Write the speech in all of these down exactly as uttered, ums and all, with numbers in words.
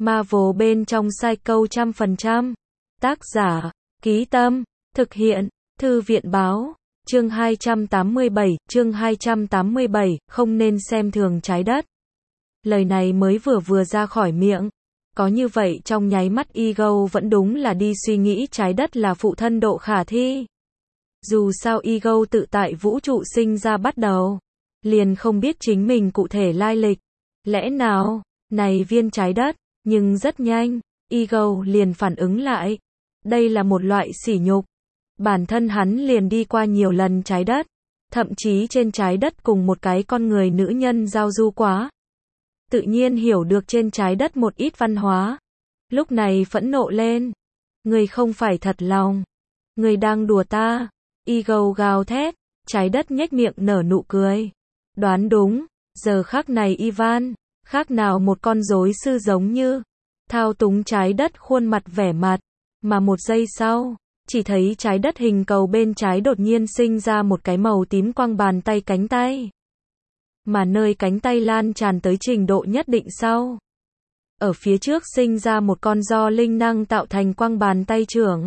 Marvel bên trong Psycho trăm phần trăm. Tác giả, Ký Tâm, thực hiện, Thư viện Báo. Chương hai trăm tám mươi bảy, chương hai trăm tám mươi bảy, không nên xem thường trái đất. Lời này mới vừa vừa ra khỏi miệng. Có như vậy trong nháy mắt Ego vẫn đúng là đi suy nghĩ trái đất là phụ thân độ khả thi. Dù sao Ego tự tại vũ trụ sinh ra bắt đầu, liền không biết chính mình cụ thể lai lịch. Lẽ nào, này viên trái đất, nhưng rất nhanh, Ego liền phản ứng lại. Đây là một loại sỉ nhục. Bản thân hắn liền đi qua nhiều lần trái đất, thậm chí trên trái đất cùng một cái con người nữ nhân giao du quá. Tự nhiên hiểu được trên trái đất một ít văn hóa. Lúc này phẫn nộ lên. Người không phải thật lòng. Người đang đùa ta. Ego gào thét. Trái đất nhếch miệng nở nụ cười. Đoán đúng. Giờ khắc này Ivan, khác nào một con rối sư giống như thao túng trái đất khuôn mặt vẻ mặt. Mà một giây sau, chỉ thấy trái đất hình cầu bên trái đột nhiên sinh ra một cái màu tím quang bàn tay cánh tay. Mà nơi cánh tay lan tràn tới trình độ nhất định sau, ở phía trước sinh ra một con do linh năng tạo thành quang bàn tay trưởng.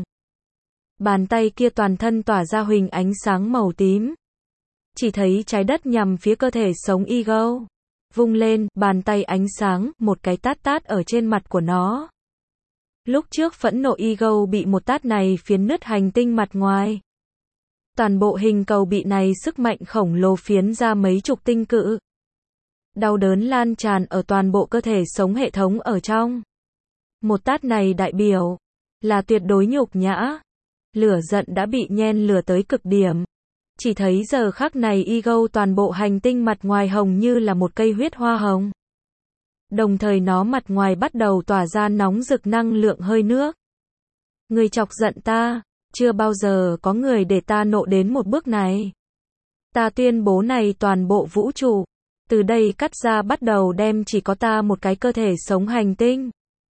Bàn tay kia toàn thân tỏa ra huỳnh ánh sáng màu tím. Chỉ thấy trái đất nhằm phía cơ thể sống Ego. Vung lên, bàn tay ánh sáng, một cái tát tát ở trên mặt của nó. Lúc trước phẫn nộ Ego bị một tát này phiến nứt hành tinh mặt ngoài. Toàn bộ hình cầu bị này sức mạnh khổng lồ phiến ra mấy chục tinh cự. Đau đớn lan tràn ở toàn bộ cơ thể sống hệ thống ở trong. Một tát này đại biểu là tuyệt đối nhục nhã. Lửa giận đã bị nhen lửa tới cực điểm. Chỉ thấy giờ khắc này Ego toàn bộ hành tinh mặt ngoài hồng như là một cây huyết hoa hồng. Đồng thời nó mặt ngoài bắt đầu tỏa ra nóng rực năng lượng hơi nước. Người chọc giận ta, chưa bao giờ có người để ta nộ đến một bước này. Ta tuyên bố này toàn bộ vũ trụ, từ đây cắt ra bắt đầu đem chỉ có ta một cái cơ thể sống hành tinh.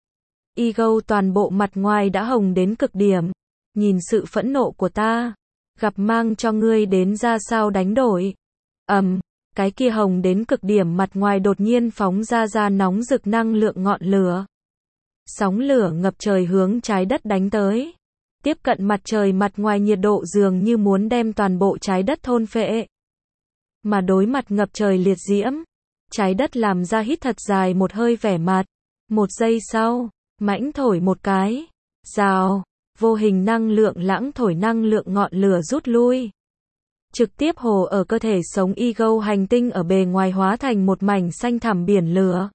Ego toàn bộ mặt ngoài đã hồng đến cực điểm, nhìn sự phẫn nộ của ta, gặp mang cho ngươi đến ra sao đánh đổi. Ầm, um, cái kia hồng đến cực điểm mặt ngoài đột nhiên phóng ra ra nóng rực năng lượng ngọn lửa. Sóng lửa ngập trời hướng trái đất đánh tới. Tiếp cận mặt trời mặt ngoài nhiệt độ dường như muốn đem toàn bộ trái đất thôn phệ. Mà đối mặt ngập trời liệt diễm, trái đất làm ra hít thật dài một hơi vẻ mặt. Một giây sau, mãnh thổi một cái. Rào, vô hình năng lượng lãng thổi năng lượng ngọn lửa rút lui. Trực tiếp hồ ở cơ thể sống Ego hành tinh ở bề ngoài hóa thành một mảnh xanh thẳm biển lửa.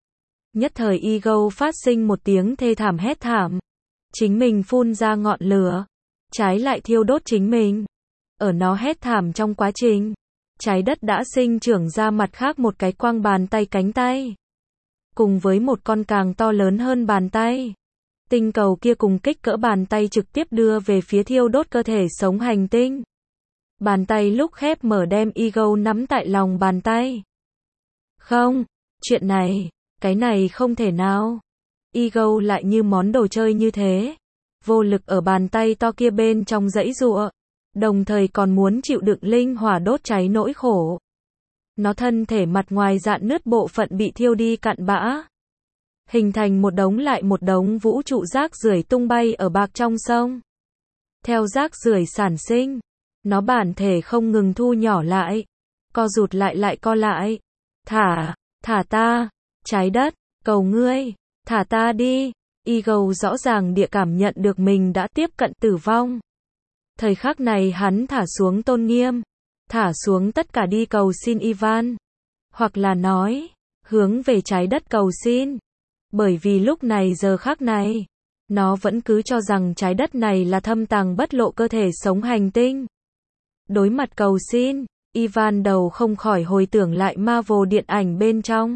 Nhất thời Ego phát sinh một tiếng thê thảm hét thảm. Chính mình phun ra ngọn lửa, trái lại thiêu đốt chính mình. Ở nó hét thảm trong quá trình, trái đất đã sinh trưởng ra mặt khác một cái quang bàn tay cánh tay. Cùng với một con càng to lớn hơn bàn tay. Tinh cầu kia cùng kích cỡ bàn tay trực tiếp đưa về phía thiêu đốt cơ thể sống hành tinh. Bàn tay lúc khép mở đem Ego nắm tại lòng bàn tay. Không, chuyện này, cái này không thể nào. Ego lại như món đồ chơi như thế. Vô lực ở bàn tay to kia bên trong giãy giụa. Đồng thời còn muốn chịu đựng linh hỏa đốt cháy nỗi khổ. Nó thân thể mặt ngoài rạn nứt bộ phận bị thiêu đi cặn bã. Hình thành một đống lại một đống vũ trụ rác rưởi tung bay ở bạc trong sông. Theo rác rưởi sản sinh, nó bản thể không ngừng thu nhỏ lại. Co rụt lại lại co lại. Thả, thả ta, trái đất, cầu ngươi. Thả ta đi. Ego rõ ràng địa cảm nhận được mình đã tiếp cận tử vong. Thời khắc này hắn thả xuống tôn nghiêm, thả xuống tất cả đi cầu xin Ivan. Hoặc là nói, hướng về trái đất cầu xin. Bởi vì lúc này giờ khắc này, nó vẫn cứ cho rằng trái đất này là thâm tàng bất lộ cơ thể sống hành tinh. Đối mặt cầu xin, Ivan đầu không khỏi hồi tưởng lại Marvel điện ảnh bên trong.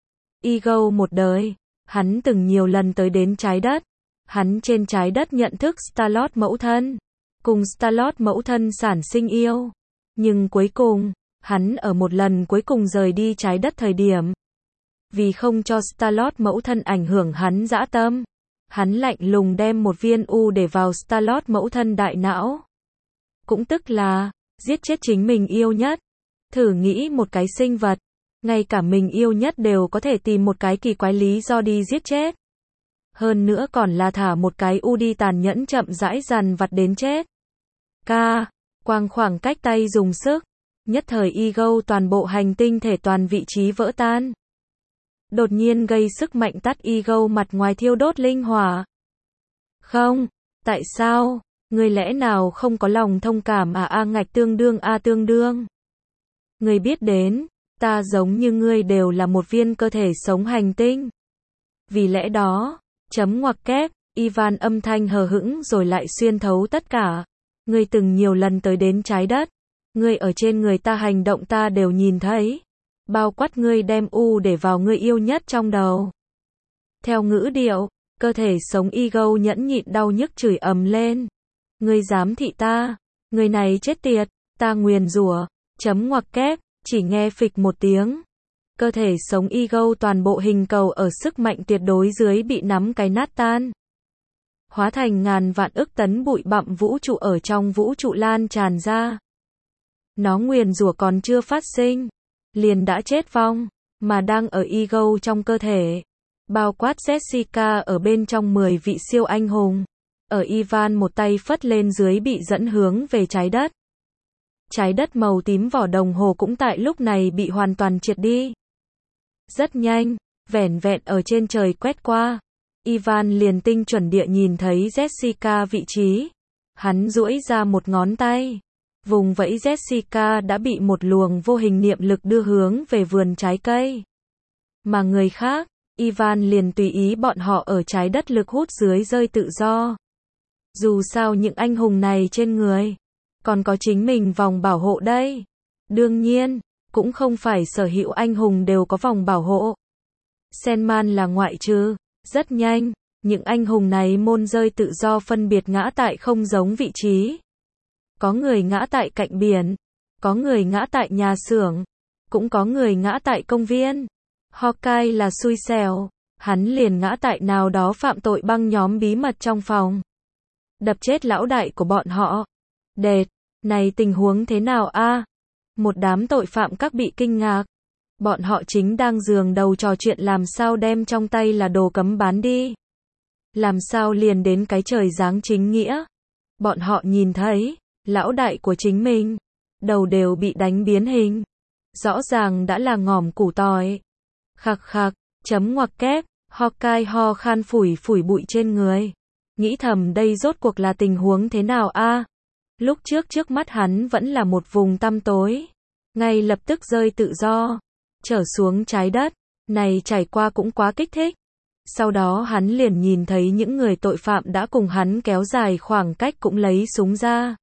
Ego một đời. Hắn từng nhiều lần tới đến trái đất. Hắn trên trái đất nhận thức Star-Lord mẫu thân. Cùng Star-Lord mẫu thân sản sinh yêu. Nhưng cuối cùng, hắn ở một lần cuối cùng rời đi trái đất thời điểm. Vì không cho Star-Lord mẫu thân ảnh hưởng hắn dã tâm. Hắn lạnh lùng đem một viên u để vào Star-Lord mẫu thân đại não. Cũng tức là, giết chết chính mình yêu nhất. Thử nghĩ một cái sinh vật. Ngay cả mình yêu nhất đều có thể tìm một cái kỳ quái lý do đi giết chết. Hơn nữa còn là thả một cái u đi tàn nhẫn chậm rãi dằn vặt đến chết. Ca, quang khoảng cách tay dùng sức. Nhất thời ego toàn bộ hành tinh thể toàn vị trí vỡ tan. Đột nhiên gây sức mạnh tắt ego mặt ngoài thiêu đốt linh hỏa. Không, tại sao? Người lẽ nào không có lòng thông cảm à a ngạch tương đương a tương đương. Người biết đến, ta giống như ngươi đều là một viên cơ thể sống hành tinh. Vì lẽ đó, chấm ngoặc kép, Ivan âm thanh hờ hững rồi lại xuyên thấu tất cả. Ngươi từng nhiều lần tới đến trái đất. Ngươi ở trên người ta hành động ta đều nhìn thấy. Bao quát ngươi đem u để vào ngươi yêu nhất trong đầu. Theo ngữ điệu, cơ thể sống ego nhẫn nhịn đau nhức chửi ầm lên. Ngươi dám thị ta, người này chết tiệt, ta nguyền rủa, chấm ngoặc kép, chỉ nghe phịch một tiếng. Cơ thể sống ego toàn bộ hình cầu ở sức mạnh tuyệt đối dưới bị nắm cái nát tan. Hóa thành ngàn vạn ức tấn bụi bặm vũ trụ ở trong vũ trụ lan tràn ra. Nó nguyền rủa còn chưa phát sinh, liền đã chết vong, mà đang ở ego trong cơ thể. Bao quát Jessica ở bên trong mười vị siêu anh hùng. Ở Ivan một tay phất lên dưới bị dẫn hướng về trái đất. Trái đất màu tím vỏ đồng hồ cũng tại lúc này bị hoàn toàn triệt đi. Rất nhanh, vẻn vẹn ở trên trời quét qua. Ivan liền tinh chuẩn địa nhìn thấy Jessica vị trí. Hắn duỗi ra một ngón tay. Vùng vẫy Jessica đã bị một luồng vô hình niệm lực đưa hướng về vườn trái cây. Mà người khác, Ivan liền tùy ý bọn họ ở trái đất lực hút dưới rơi tự do. Dù sao những anh hùng này trên người, còn có chính mình vòng bảo hộ đây. Đương nhiên, cũng không phải sở hữu anh hùng đều có vòng bảo hộ. Sandman là ngoại trừ. Rất nhanh, những anh hùng này môn rơi tự do phân biệt ngã tại không giống vị trí. Có người ngã tại cạnh biển, có người ngã tại nhà xưởng, cũng có người ngã tại công viên. Hawkeye là xui xẻo, hắn liền ngã tại nào đó phạm tội băng nhóm bí mật trong phòng. Đập chết lão đại của bọn họ. Đệt, này tình huống thế nào a? Một đám tội phạm các bị kinh ngạc. Bọn họ chính đang giường đầu trò chuyện làm sao đem trong tay là đồ cấm bán đi. Làm sao liền đến cái trời giáng chính nghĩa. Bọn họ nhìn thấy, lão đại của chính mình, đầu đều bị đánh biến hình. Rõ ràng đã là ngòm củ tỏi. Khạc khạc, chấm ngoặc kép, Hawkeye ho khan phủi phủi bụi trên người. Nghĩ thầm đây rốt cuộc là tình huống thế nào a? Lúc trước trước mắt hắn vẫn là một vùng tăm tối. Ngay lập tức rơi tự do. Trở xuống trái đất, này trải qua cũng quá kích thích. Sau đó hắn liền nhìn thấy những người tội phạm đã cùng hắn kéo dài khoảng cách cũng lấy súng ra.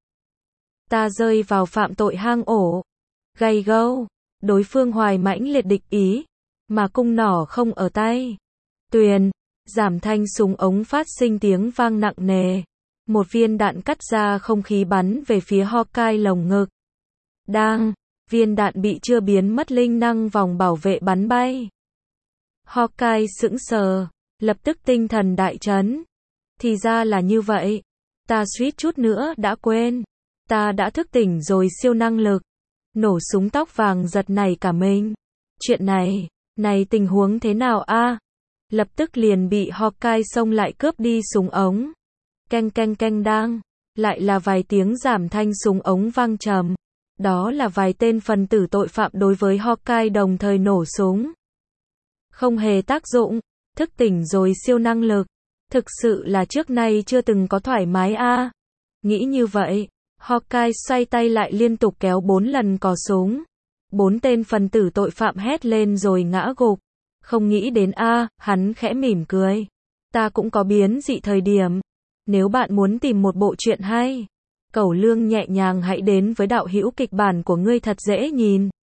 Ta rơi vào phạm tội hang ổ. Gay go, đối phương hoài mãnh liệt địch ý, mà cung nỏ không ở tay. Tuyền, giảm thanh súng ống phát sinh tiếng vang nặng nề. Một viên đạn cắt ra không khí bắn về phía Hawkeye lồng ngực. Đang. Viên đạn bị chưa biến mất linh năng vòng bảo vệ bắn bay. Hawkeye sững sờ, lập tức tinh thần đại chấn. Thì ra là như vậy. Ta suýt chút nữa đã quên. Ta đã thức tỉnh rồi siêu năng lực. Nổ súng tóc vàng giật nảy cả mình. Chuyện này, này tình huống thế nào a? Lập tức liền bị Hawkeye xông lại cướp đi súng ống. Canh canh canh đang. Lại là vài tiếng giảm thanh súng ống vang trầm. Đó là vài tên phần tử tội phạm đối với Hawkeye đồng thời nổ súng. Không hề tác dụng, thức tỉnh rồi siêu năng lực. Thực sự là trước nay chưa từng có thoải mái a. Nghĩ như vậy, Hawkeye xoay tay lại liên tục kéo bốn lần cò súng. Bốn tên phần tử tội phạm hét lên rồi ngã gục. Không nghĩ đến a, hắn khẽ mỉm cười. Ta cũng có biến dị thời điểm. Nếu bạn muốn tìm một bộ truyện hay, Cẩu Lương nhẹ nhàng hãy đến với đạo hữu kịch bản của ngươi thật dễ nhìn.